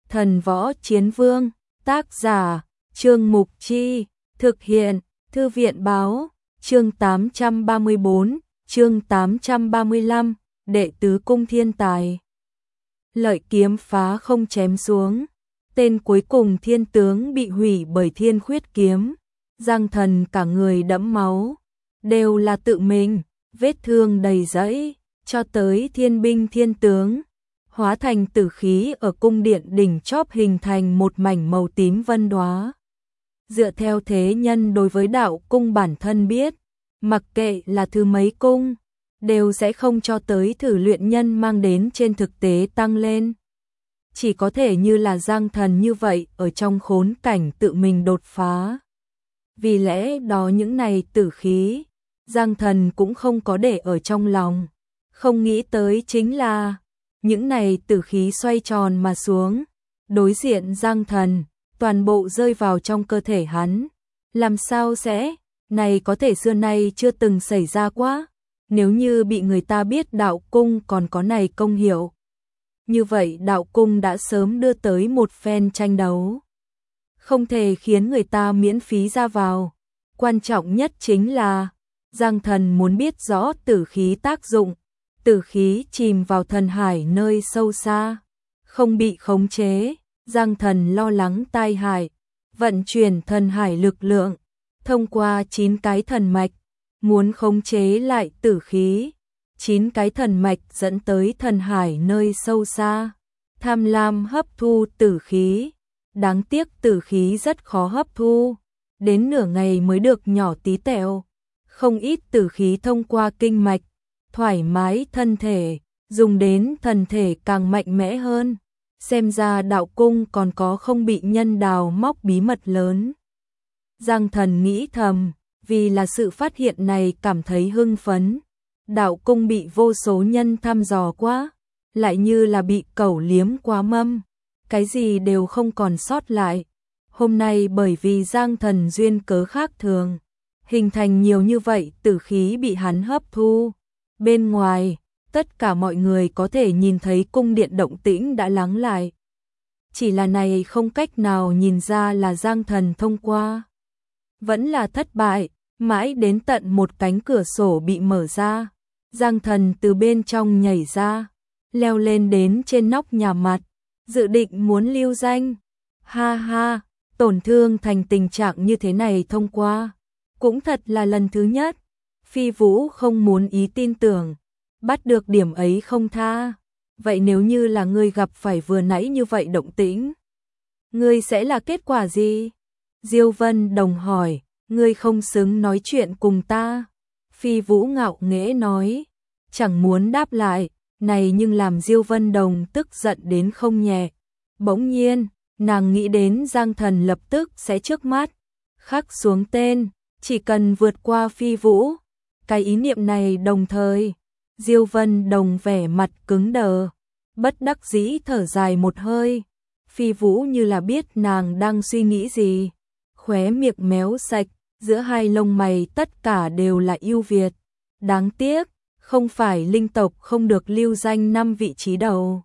Thần Võ Chiến Vương, tác giả, Trương Mục Chi, thực hiện, Thư viện Báo, chương 834, chương 835, đệ tứ cung thiên tài. Lợi kiếm phá không chém xuống, tên cuối cùng thiên tướng bị hủy bởi thiên khuyết kiếm, Giang Thần cả người đẫm máu, đều là tự mình, vết thương đầy dẫy, cho tới thiên binh thiên tướng, hóa thành tử khí ở cung điện đỉnh chóp hình thành một mảnh màu tím vân đóa. Dựa theo thế nhân đối với đạo cung bản thân biết, mặc kệ là thứ mấy cung, đều sẽ không cho tới thử luyện nhân mang đến trên thực tế tăng lên. Chỉ có thể như là Giang Thần như vậy ở trong khốn cảnh tự mình đột phá. Vì lẽ đó những này tử khí, Giang Thần cũng không có để ở trong lòng. Không nghĩ tới chính là, những này tử khí xoay tròn mà xuống, đối diện Giang Thần, toàn bộ rơi vào trong cơ thể hắn. Làm sao sẽ, này có thể xưa nay chưa từng xảy ra quá, nếu như bị người ta biết đạo cung còn có này công hiệu. Như vậy đạo cung đã sớm đưa tới một phen tranh đấu. Không thể khiến người ta miễn phí ra vào. Quan trọng nhất chính là, Giang Thần muốn biết rõ tử khí tác dụng. Tử khí chìm vào thần hải nơi sâu xa, không bị khống chế. Giang Thần lo lắng tai hại, vận chuyển thần hải lực lượng, thông qua 9 cái thần mạch, muốn khống chế lại tử khí. 9 cái thần mạch dẫn tới thần hải nơi sâu xa, tham lam hấp thu tử khí. Đáng tiếc tử khí rất khó hấp thu, đến nửa ngày mới được nhỏ tí tẹo. Không ít tử khí thông qua kinh mạch, thoải mái thân thể, dùng đến thần thể càng mạnh mẽ hơn. Xem ra đạo cung còn có không bị nhân đào móc bí mật lớn. Giang Thần nghĩ thầm, vì là sự phát hiện này cảm thấy hưng phấn. Đạo cung bị vô số nhân thăm dò quá, lại như là bị cẩu liếm quá mâm, cái gì đều không còn sót lại. Hôm nay bởi vì Giang Thần duyên cớ khác thường, hình thành nhiều như vậy tử khí bị hắn hấp thu. Bên ngoài, tất cả mọi người có thể nhìn thấy cung điện động tĩnh đã lắng lại. Chỉ là này không cách nào nhìn ra là Giang Thần thông qua. Vẫn là thất bại, mãi đến tận một cánh cửa sổ bị mở ra. Giang Thần từ bên trong nhảy ra, leo lên đến trên nóc nhà mặt, dự định muốn lưu danh. Ha ha, tổn thương thành tình trạng như thế này thông qua, cũng thật là lần thứ nhất. Phi Vũ không muốn ý tin tưởng, bắt được điểm ấy không tha. Vậy nếu như là ngươi gặp phải vừa nãy như vậy động tĩnh, ngươi sẽ là kết quả gì? Diêu Vân Đồng hỏi, ngươi không xứng nói chuyện cùng ta. Phi Vũ ngạo nghễ nói, chẳng muốn đáp lại, này nhưng làm Diêu Vân Đồng tức giận đến không nhẹ. Bỗng nhiên, nàng nghĩ đến Giang Thần lập tức sẽ trước mắt, khắc xuống tên, chỉ cần vượt qua Phi Vũ. Cái ý niệm này đồng thời, Diêu Vân Đồng vẻ mặt cứng đờ, bất đắc dĩ thở dài một hơi. Phi Vũ như là biết nàng đang suy nghĩ gì, khóe miệng méo sạch, giữa hai lông mày tất cả đều là ưu việt. Đáng tiếc, không phải linh tộc không được lưu danh 5 vị trí đầu.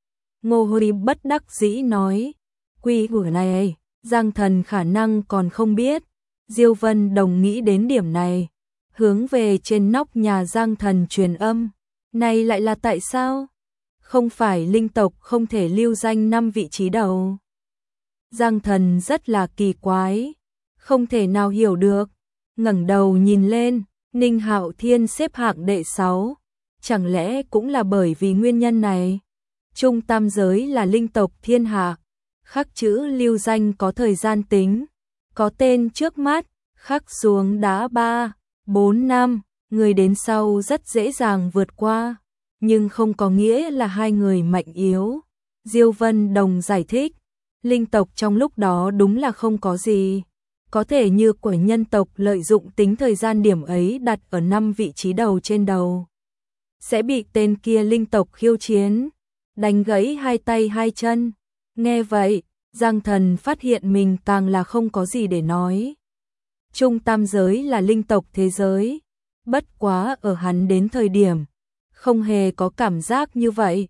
Ngô Hori bất đắc dĩ nói, quy củ này, Giang Thần khả năng còn không biết. Diêu Vân Đồng nghĩ đến điểm này, hướng về trên nóc nhà Giang Thần truyền âm, này lại là tại sao? Không phải linh tộc không thể lưu danh 5 vị trí đầu. Giang Thần rất là kỳ quái, không thể nào hiểu được, ngẩng đầu nhìn lên, Ninh Hạo Thiên xếp hạng đệ 6, chẳng lẽ cũng là bởi vì nguyên nhân này? Trung tam giới là linh tộc thiên hạ, khắc chữ lưu danh có thời gian tính, có tên trước mắt, khắc xuống đã 3, 4 năm, người đến sau rất dễ dàng vượt qua, nhưng không có nghĩa là hai người mạnh yếu. Diêu Vân Đồng giải thích, linh tộc trong lúc đó đúng là không có gì. Có thể như của nhân tộc lợi dụng tính thời gian điểm ấy đặt ở 5 vị trí đầu trên đầu. Sẽ bị tên kia linh tộc khiêu chiến, đánh gãy hai tay hai chân. Nghe vậy, Giang Thần phát hiện mình càng là không có gì để nói. Trung tam giới là linh tộc thế giới, bất quá ở hắn đến thời điểm, không hề có cảm giác như vậy.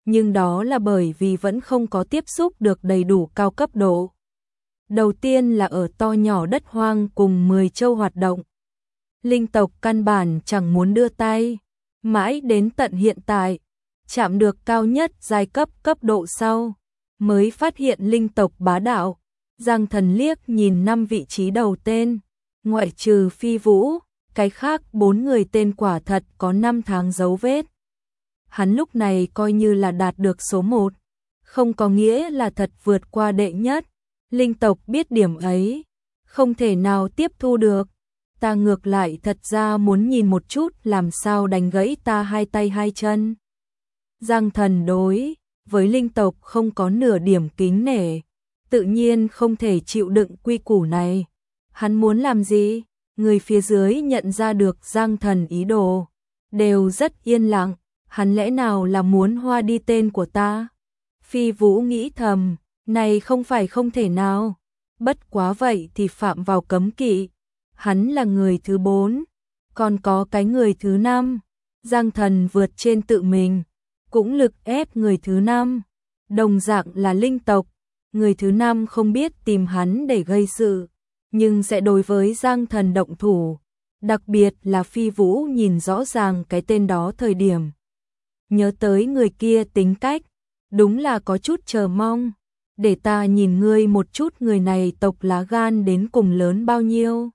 nhưng đó là bởi vì vẫn không có tiếp xúc được đầy đủ cao cấp độ. Đầu tiên là ở to nhỏ đất hoang cùng 10 châu hoạt động. Linh tộc căn bản chẳng muốn đưa tay, mãi đến tận hiện tại, chạm được cao nhất giai cấp cấp độ sau, mới phát hiện linh tộc bá đạo. Giang Thần liếc nhìn 5 vị trí đầu tên, ngoại trừ Phi Vũ, cái khác 4 người tên quả thật có 5 tháng dấu vết. Hắn lúc này coi như là đạt được số 1, không có nghĩa là thật vượt qua đệ nhất. Linh tộc biết điểm ấy, không thể nào tiếp thu được. Ta ngược lại thật ra muốn nhìn một chút làm sao đánh gãy ta hai tay hai chân. Giang Thần đối với linh tộc không có nửa điểm kính nể, tự nhiên không thể chịu đựng quy củ này. Hắn muốn làm gì? Người phía dưới nhận ra được Giang Thần ý đồ, đều rất yên lặng. Hắn lẽ nào là muốn hoa đi tên của ta? Phi Vũ nghĩ thầm, này không phải không thể nào. Bất quá vậy thì phạm vào cấm kỵ. Hắn là người thứ 4, còn có cái người thứ 5. Giang Thần vượt trên tự mình, cũng lực ép người thứ 5. Đồng dạng là linh tộc, người thứ 5 không biết tìm hắn để gây sự, nhưng sẽ đối với Giang Thần động thủ. Đặc biệt là Phi Vũ nhìn rõ ràng cái tên đó thời điểm. Nhớ tới người kia tính cách, đúng là có chút chờ mong. Để ta nhìn ngươi một chút người này tộc lá gan đến cùng lớn bao nhiêu.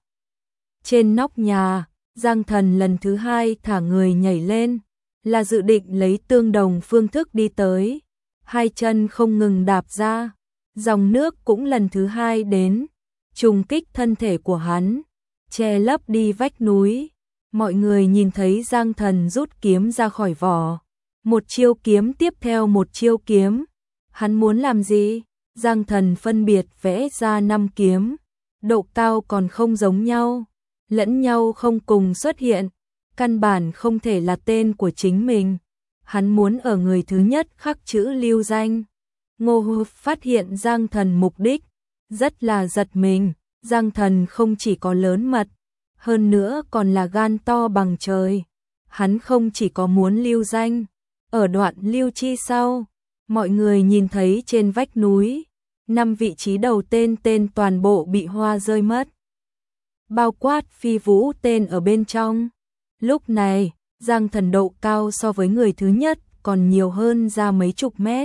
Trên nóc nhà, Giang Thần lần thứ 2 thả người nhảy lên, là dự định lấy tương đồng phương thức đi tới. Hai chân không ngừng đạp ra, dòng nước cũng lần thứ 2 đến, trùng kích thân thể của hắn, che lấp đi vách núi. Mọi người nhìn thấy Giang Thần rút kiếm ra khỏi vỏ, một chiêu kiếm tiếp theo một chiêu kiếm. Hắn muốn làm gì? Giang Thần phân biệt vẽ ra 5 kiếm, độ cao còn không giống nhau, lẫn nhau không cùng xuất hiện, căn bản không thể là tên của chính mình. Hắn muốn ở người thứ nhất khắc chữ lưu danh. Ngô Hư phát hiện Giang Thần mục đích, rất là giật mình. Giang Thần không chỉ có lớn mật, hơn nữa còn là gan to bằng trời. Hắn không chỉ có muốn lưu danh, ở đoạn lưu chi sau, mọi người nhìn thấy trên vách núi, 5 vị trí đầu tên toàn bộ bị hoa rơi mất, bao quát Phi Vũ tên ở bên trong. Lúc này, Giang Thần độ cao so với người thứ nhất còn nhiều hơn ra mấy chục mét.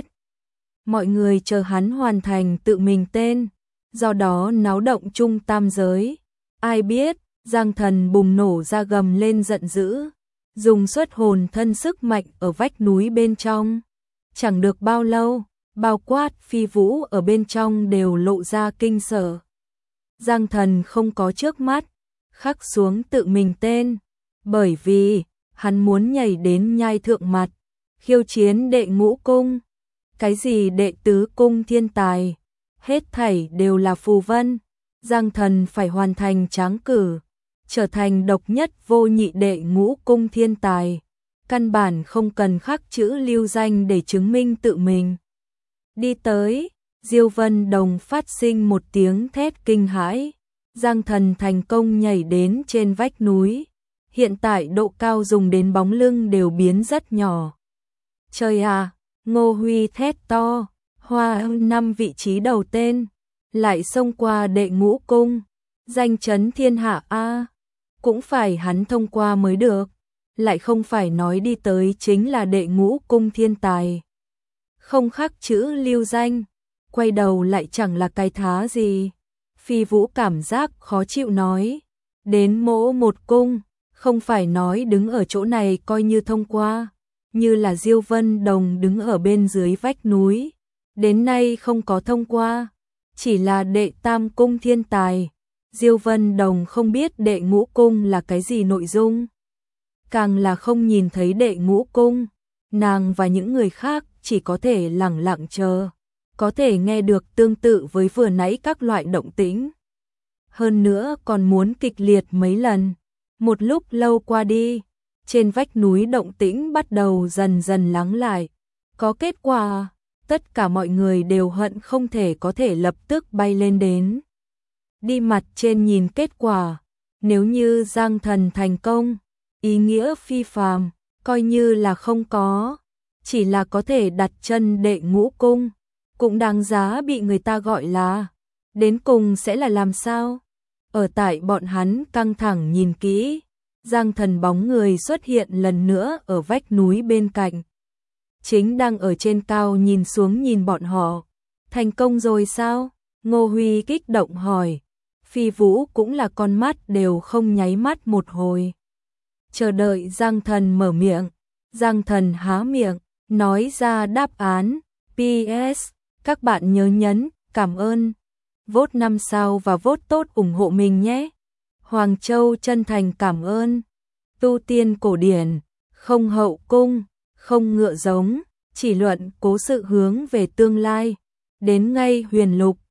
Mọi người chờ hắn hoàn thành tự mình tên, do đó náo động chung tam giới. Ai biết, Giang Thần bùng nổ ra gầm lên giận dữ, dùng xuất hồn thân sức mạnh ở vách núi bên trong. Chẳng được bao lâu, bao quát Phi Vũ ở bên trong đều lộ ra kinh sợ. Giang Thần không có trước mắt, khắc xuống tự mình tên, bởi vì hắn muốn nhảy đến nhai thượng mặt, khiêu chiến đệ ngũ cung. Cái gì đệ tứ cung thiên tài, hết thảy đều là phù vân. Giang Thần phải hoàn thành tráng cử, trở thành độc nhất vô nhị đệ ngũ cung thiên tài. Căn bản không cần khắc chữ lưu danh để chứng minh tự mình. Đi tới, Diêu Vân Đồng phát sinh một tiếng thét kinh hãi. Giang Thần thành công nhảy đến trên vách núi. Hiện tại độ cao dùng đến bóng lưng đều biến rất nhỏ. Trời à, Ngô Huy thét to, hoa 5 vị trí đầu tên, lại xông qua đệ ngũ cung, danh chấn thiên hạ a. Cũng phải hắn thông qua mới được, lại không phải nói đi tới chính là đệ ngũ cung thiên tài. Không khắc chữ lưu danh, quay đầu lại chẳng là cái thá gì. Phi Vũ cảm giác khó chịu nói, đến mỗ một cung, không phải nói đứng ở chỗ này coi như thông qua, như là Diêu Vân Đồng đứng ở bên dưới vách núi, đến nay không có thông qua, chỉ là đệ tam cung thiên tài. Diêu Vân Đồng không biết đệ ngũ cung là cái gì nội dung, càng là không nhìn thấy đệ ngũ cung, nàng và những người khác chỉ có thể lẳng lặng chờ, có thể nghe được tương tự với vừa nãy các loại động tĩnh. Hơn nữa còn muốn kịch liệt mấy lần. Một lúc lâu qua đi, trên vách núi động tĩnh bắt đầu dần dần lắng lại. Có kết quả, tất cả mọi người đều hận không thể có thể lập tức bay lên đến. Đi mặt trên nhìn kết quả, nếu như Giang Thần thành công, ý nghĩa phi phàm, coi như là không có. chỉ là có thể đặt chân đệ ngũ cung, cũng đáng giá bị người ta gọi là. Đến cùng sẽ là làm sao? Ở tại bọn hắn căng thẳng nhìn kỹ, Giang Thần bóng người xuất hiện lần nữa ở vách núi bên cạnh. Chính đang ở trên cao nhìn xuống nhìn bọn họ. Thành công rồi sao? Ngô Huy kích động hỏi. Phi Vũ cũng là con mắt đều không nháy mắt một hồi. Chờ đợi Giang Thần mở miệng. Giang Thần há miệng, nói ra đáp án. PS, các bạn nhớ nhấn, cảm ơn. Vote 5 sao và vote tốt ủng hộ mình nhé. Hoàng Châu chân thành cảm ơn. Tu tiên cổ điển, không hậu cung, không ngựa giống, chỉ luận cố sự hướng về tương lai. Đến ngay huyền lục,